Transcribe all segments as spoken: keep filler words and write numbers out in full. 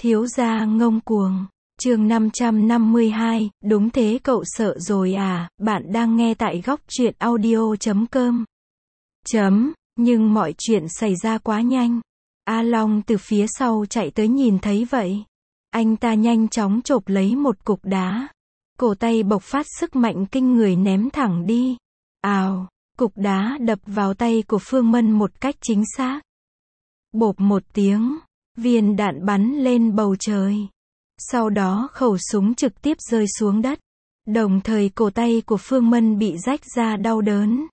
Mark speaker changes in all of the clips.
Speaker 1: Thiếu gia ngông cuồng. Chương năm trăm năm mươi hai, đúng thế cậu sợ rồi à, bạn đang nghe tại góc truyện audio chấm com. Chấm, nhưng mọi chuyện xảy ra quá nhanh. A Long từ phía sau chạy tới nhìn thấy vậy. Anh ta nhanh chóng chộp lấy một cục đá. Cổ tay bộc phát sức mạnh kinh người ném thẳng đi. Ào, cục đá đập vào tay của Phương Mân một cách chính xác. Bộp một tiếng, viên đạn bắn lên bầu trời. Sau đó khẩu súng trực tiếp rơi xuống đất. Đồng thời cổ tay của Phương Mân bị rách ra đau đớn.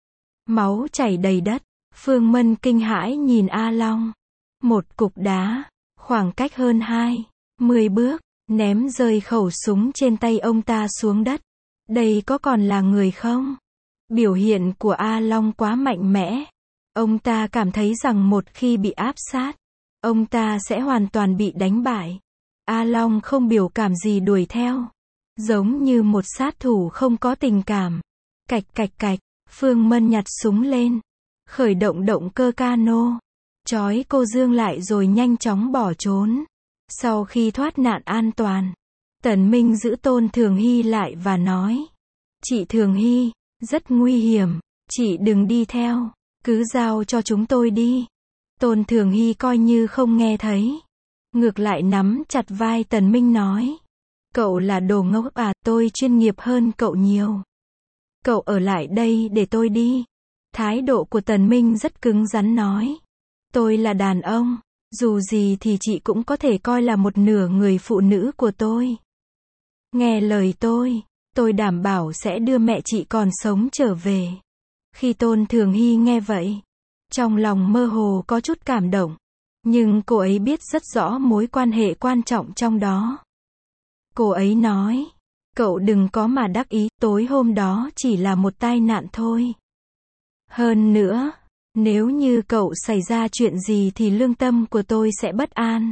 Speaker 1: Máu chảy đầy đất. Phương Mân kinh hãi nhìn A Long. Một cục đá, khoảng cách hơn hai mươi bước, ném rơi khẩu súng trên tay ông ta xuống đất. Đây có còn là người không? Biểu hiện của A Long quá mạnh mẽ. Ông ta cảm thấy rằng một khi bị áp sát, ông ta sẽ hoàn toàn bị đánh bại. A Long không biểu cảm gì đuổi theo. Giống như một sát thủ không có tình cảm. Cạch cạch cạch, Phương Mân nhặt súng lên. Khởi động động cơ cano. Trói cô Dương lại rồi nhanh chóng bỏ trốn. Sau khi thoát nạn an toàn, Tần Minh giữ Tôn Thường Hy lại và nói. Chị Thường Hy, rất nguy hiểm, chị đừng đi theo, cứ giao cho chúng tôi đi. Tôn Thường Hy coi như không nghe thấy. Ngược lại nắm chặt vai Tần Minh nói. Cậu là đồ ngốc à, tôi chuyên nghiệp hơn cậu nhiều. Cậu ở lại đây để tôi đi. Thái độ của Tần Minh rất cứng rắn nói. Tôi là đàn ông, dù gì thì chị cũng có thể coi là một nửa người phụ nữ của tôi. Nghe lời tôi, tôi đảm bảo sẽ đưa mẹ chị còn sống trở về. Khi Tôn Thường Hy nghe vậy, trong lòng mơ hồ có chút cảm động. Nhưng cô ấy biết rất rõ mối quan hệ quan trọng trong đó. Cô ấy nói, cậu đừng có mà đắc ý, tối hôm đó chỉ là một tai nạn thôi. Hơn nữa, nếu như cậu xảy ra chuyện gì thì lương tâm của tôi sẽ bất an.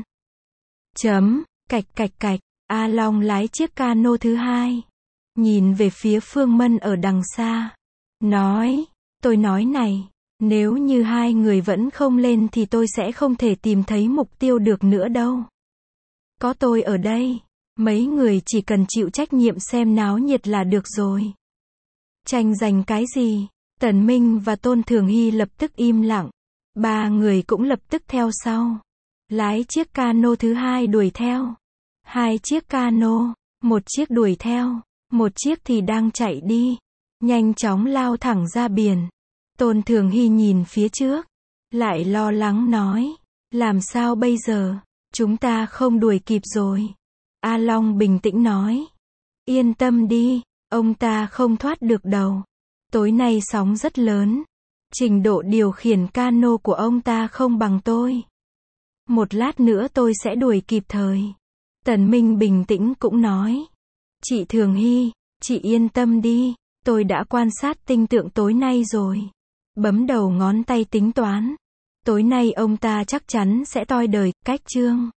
Speaker 1: Chấm, cạch cạch cạch, A Long lái chiếc cano thứ hai. Nhìn về phía Phương Mân ở đằng xa. Nói, tôi nói này, nếu như hai người vẫn không lên thì tôi sẽ không thể tìm thấy mục tiêu được nữa đâu. Có tôi ở đây, mấy người chỉ cần chịu trách nhiệm xem náo nhiệt là được rồi. Tranh giành cái gì? Tần Minh và Tôn Thường Hy lập tức im lặng. Ba người cũng lập tức theo sau. Lái chiếc cano thứ hai đuổi theo. Hai chiếc cano, một chiếc đuổi theo, một chiếc thì đang chạy đi. Nhanh chóng lao thẳng ra biển. Tôn Thường Hy nhìn phía trước. Lại lo lắng nói. Làm sao bây giờ? Chúng ta không đuổi kịp rồi. A Long bình tĩnh nói. Yên tâm đi, ông ta không thoát được đâu. Tối nay sóng rất lớn. Trình độ điều khiển cano của ông ta không bằng tôi. Một lát nữa tôi sẽ đuổi kịp thời. Tần Minh bình tĩnh cũng nói. Chị Thường Hy, chị yên tâm đi. Tôi đã quan sát tinh tượng tối nay rồi. Bấm đầu ngón tay tính toán. Tối nay ông ta chắc chắn sẽ toi đời, cách chương.